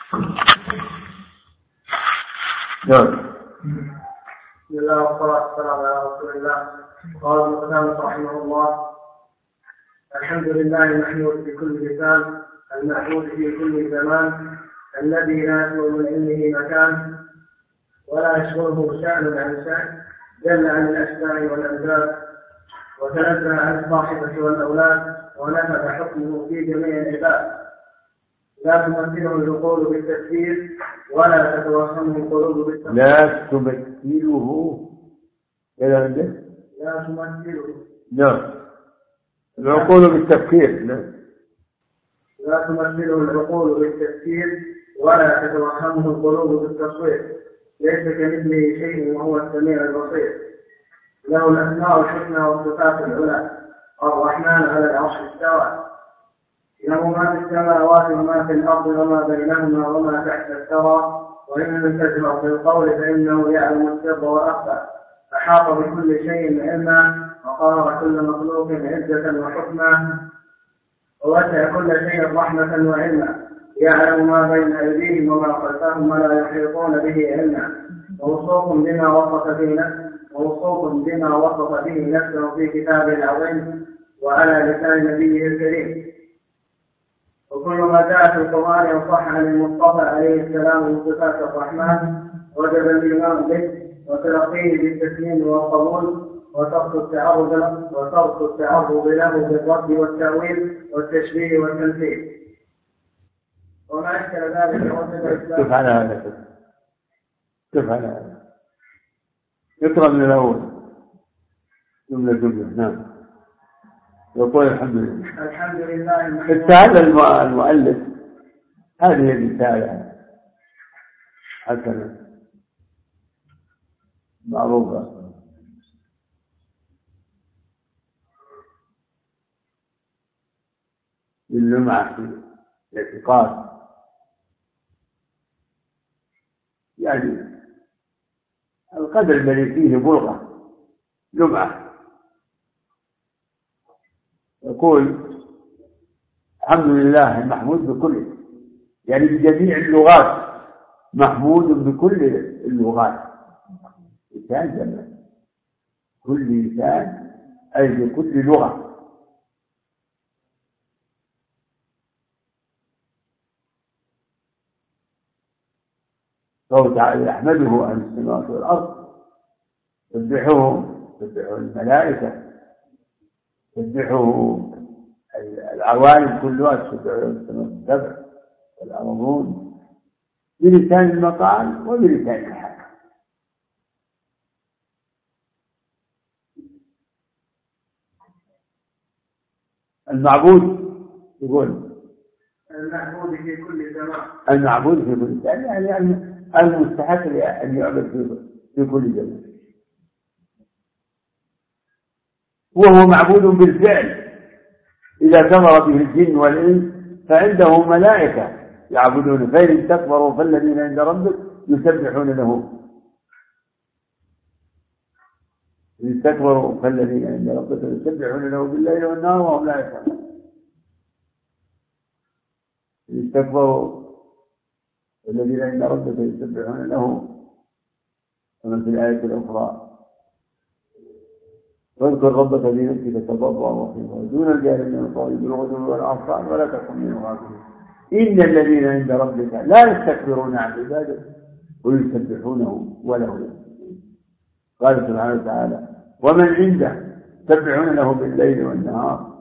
بسم الله والصلاة والسلام على رسول الله. قال ابن قدامة رحمه الله: الحمد لله المحمود في كل لسان، المحمود في كل زمان، الذي لا يخلو من علمه مكان ولا يشغله شأن عن شأن، جل عن الأشباه والأنداد، وتنزه عن الصاحبة والأولاد، ونفذ حكمه في جميع العباد. لا تمثله العقول بالتفكير ولا تتوهمه القلوب بالتفكير. لا تمثله لا تمثله. لا العقول بالتفكير. لا تمثله العقول بالتفكير ولا تتوهمه القلوب بالتصوير. ليس كمثله شيء وهو السميع البصير. له الأسماء الحسنى والصفات العلى. الرحمن على العرش استوى. له ما في السماوات وما في الأرض وما بينهما وما تحت الثرى. وإن لم تجهر في القول فإنه يعلم السر وأخفى. أحاط بكل شيء علما وقرر كل مخلوق عزة وحكما. ووسع كل شيء رحمة وعلما. يعلم ما بين أيديهم وما خلفهم ولا يحيطون به علما. موصوف بما وصف به نفسه في كتابه العظيم وعلى لسان نبيه الكريم. وكل ما جاء في القرآن وصح عن المصطفى عليه السلام من صفات الرحمن وجب الإيمان به وتلقيه بالتسليم والقبول وترك التعرض له بالرد والتأويل والتشبيه والتمثيل. وما أشكل ذلك وجب الإسلام. كيف على هذا؟ اقرأ من الأول جملة. نعم. يقول الحمد لله. استعل المؤلف هذه الرسالة حسنة معروفة للمعة في الاعتقاد، يعني القدر الذي فيه بلغة لمعة. يقول الحمد لله المحمود بكل، يعني بجميع اللغات، محمود بكل اللغات. لسان جمع كل لسان أي بكل لغة. قوله تعالى يحمده أهل السماوات والأرض، تسبحهم الملائكة، تسبحه العوالم كلها، تسبحه السماوات السبع والأرضون بلسان المقال وبلسان الحال. المعبود يقول المعبود في كل زمان. المعبود في كل زمان يعني المستحق أن يعبد في كل زمان، وهو معبود بالفعل. إذا كفر به الجن والإنس فعنده ملائكة يعبدون، فإن استكبروا فالذين عند ربك يسبحون له. إن استكبروا فالذين عند ربك يسبحون له بالليل والنهار وهم لا يسمعون. إن استكبروا فالذين عند ربك يسبحون له. كما في الآية الأخرى واذكر ربك في نفسك تضرعا وخيفا دون الجهل من القول بالغدو والآصال ولا تكن من الغافلين. إن الذين عند ربك لا يستكبرون عن عبادته ويسبحونه وله يسبحون. قال سبحانه وتعالى ومن عنده يسبحون له بالليل والنهار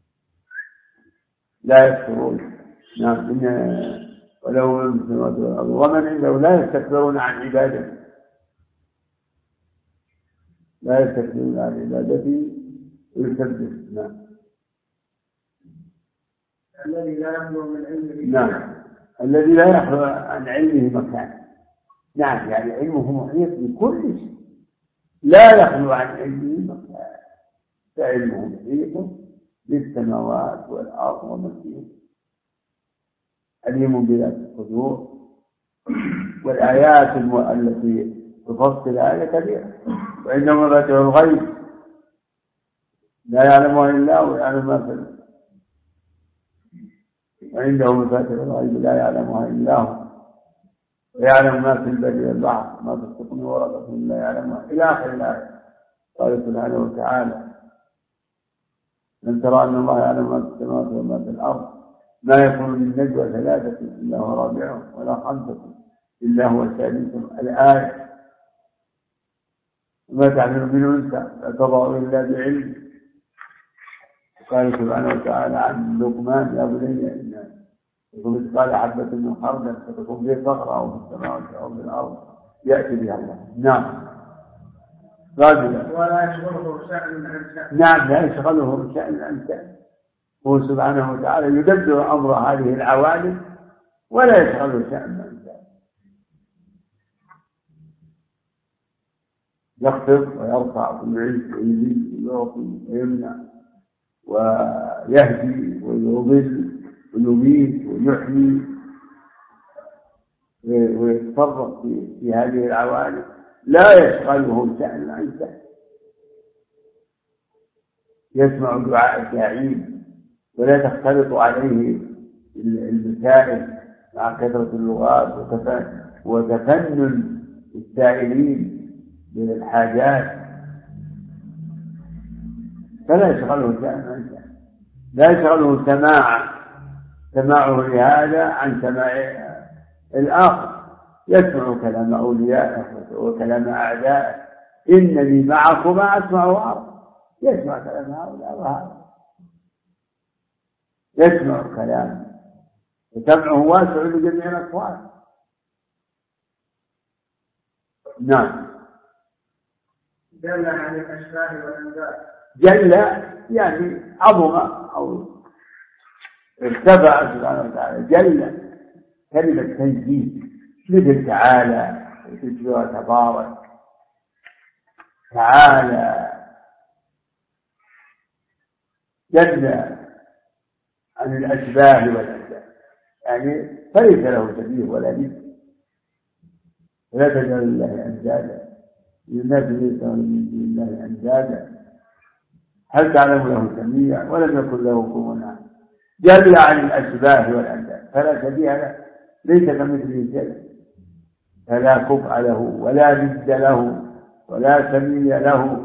لا يكفرون. نعم. وله من في السماوات والأرض ومن عنده لا يستكبرون عن عبادته، لا يستكبرون عن عبادته ويسبح. نعم. الذي لا يخلو من علمه. نعم. الذي لا يخلو عن علمه مكان. نعم، يعني علمه محيط بكل شيء، لا يخلو عن علمه مكان. فعلمه محيط بالسماوات والأرض ومن فيهن، عليم بذات الصدور. والآيات التي تفصل آية كبيرة. وعنده مفاتيح الغيب لا يعلمها إلا هو، ويعلم ما في وعنده مفاتيح الغيب لا يعلمها إلا هو، ويعلم ما في البر والبحر ما تسقط من ورقة إلا يعلمها إلى آخر الآية. قال سبحانه وتعالى: أن ترى أن الله يعلم ما في السماوات وما في الأرض ما يكون من نجوى ثلاثة إلا هو رابعهم ولا خمسة إلا هو سادسهم. الآية: وما تعمل من أنثى لا تضع إلا بعلم. قال سبحانه وتعالى عن لقمان: يا بني إن مثقال حبة من خردل فتكون به صخرة أو في السماوات أو في الأرض يأتي بها الله. نعم. ولا يشغله شأن عن شأن. نعم، لا يشغله شأن عن شأن. هو سبحانه وتعالى يدبر أمر هذه العوالم ولا يشغله شأن عن شأن. يخفض ويرفع ويعز ويزيد ويعطي ويمنع ويهدي ويضل ويميت ويحيي ويتصرف في هذه العوالم، لا يشغله شأن عن شأن. يسمع دعاء الداعين ولا تختلط عليه المسائل مع كثرة اللغات وتفنن السائلين من الحاجات، فلا يشغله شأن عن شأن. لا يشغله سماعه لهذا عن سماع الآخر. يسمع كلام أوليائه وكلام أعدائه: إنني معكما أسمع وأرى. يسمع كلام هؤلاء وهذا، يسمع كلام وسمعه واسع لجميع الأصوات. نعم. جل عن الأشباه والأنداد. جل يعني عظم أو ارتفع سبحانه وتعالى. جل كلمة تنزيه، مثل تعالى وتجلى تبارك. تعالى جل عن الأشباه والأنداد، يعني فليس له شبيه ولا مثل. ولا تجعل الله أندادا، الناس ليس لله أندادا هل تعلم له سميع ولم يكن له كفوا أحد. جل عن الأشباه والأنداد فلا شبيه له، ليس كمثله شيء، فلا كفء له ولا ند له ولا سمي له.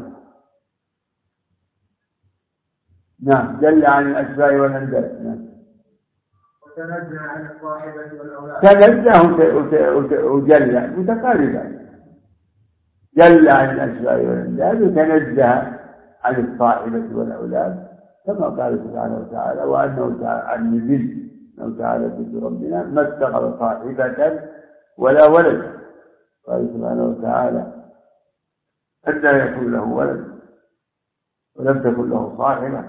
نعم. جل عن الأشباه والأنداد. نعم. وتنزه عن الصاحبة والأولاد. تنزه وجل متقاربا. جل عن الأشباه والأنداد وتنزه عن الصاحبة والأولاد، كما قال سبحانه وتعالى: وأنه عن نزل أنه تعالى بربنا ما اتخذ صاحبة ولا ولد. قال سبحانه وتعالى: أنى يكون له ولد ولم تكن له صاحبة.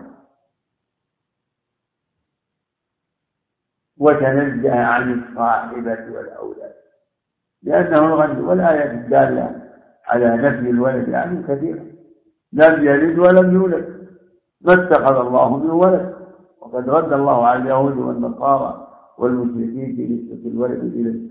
وتنزه عن الصاحبة والأولاد لأنه الغني. والآية الدالة على نفي الولد يعني كثيرة: لم يلد ولم يولد، ما اتخذ الله من ولد. وقد رد الله على اليهود والنصارى والمشركين في نسبة الولد إليه،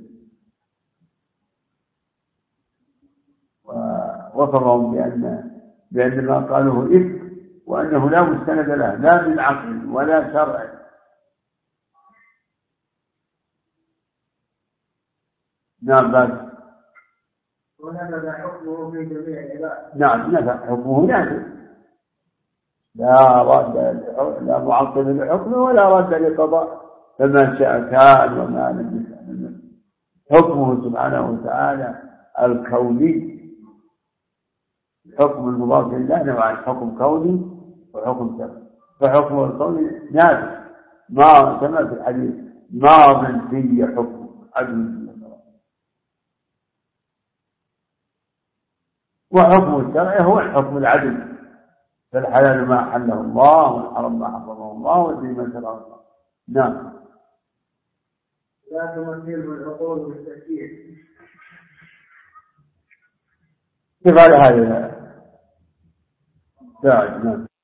ووصفهم بأن ما قالوه إفك، وأنه لا مستند له لا من عقل ولا شرع. نعم. بس ونفذ حكمه في جميع العباد. نعم، نفذ حكمه نافذ، لا رد، لا معطل لحكمه ولا رد لقضاء، فما شاء كان وما لم يشاء. حكمه سبحانه وتعالى الكوني. حكم المضاف لله نوعان: حكم كوني وحكم شرعي. فحكمه الكوني نافذ، ما كما في الحديث: ماض في حكم عدل. وحكم الشرعي هو الحكم العدل، فالحلال ما حله الله والحرام ما حرمه الله والدين ما شرعه الله. نعم. لا تمثله العقول بالتفكير. كيف على هذا؟ نعم.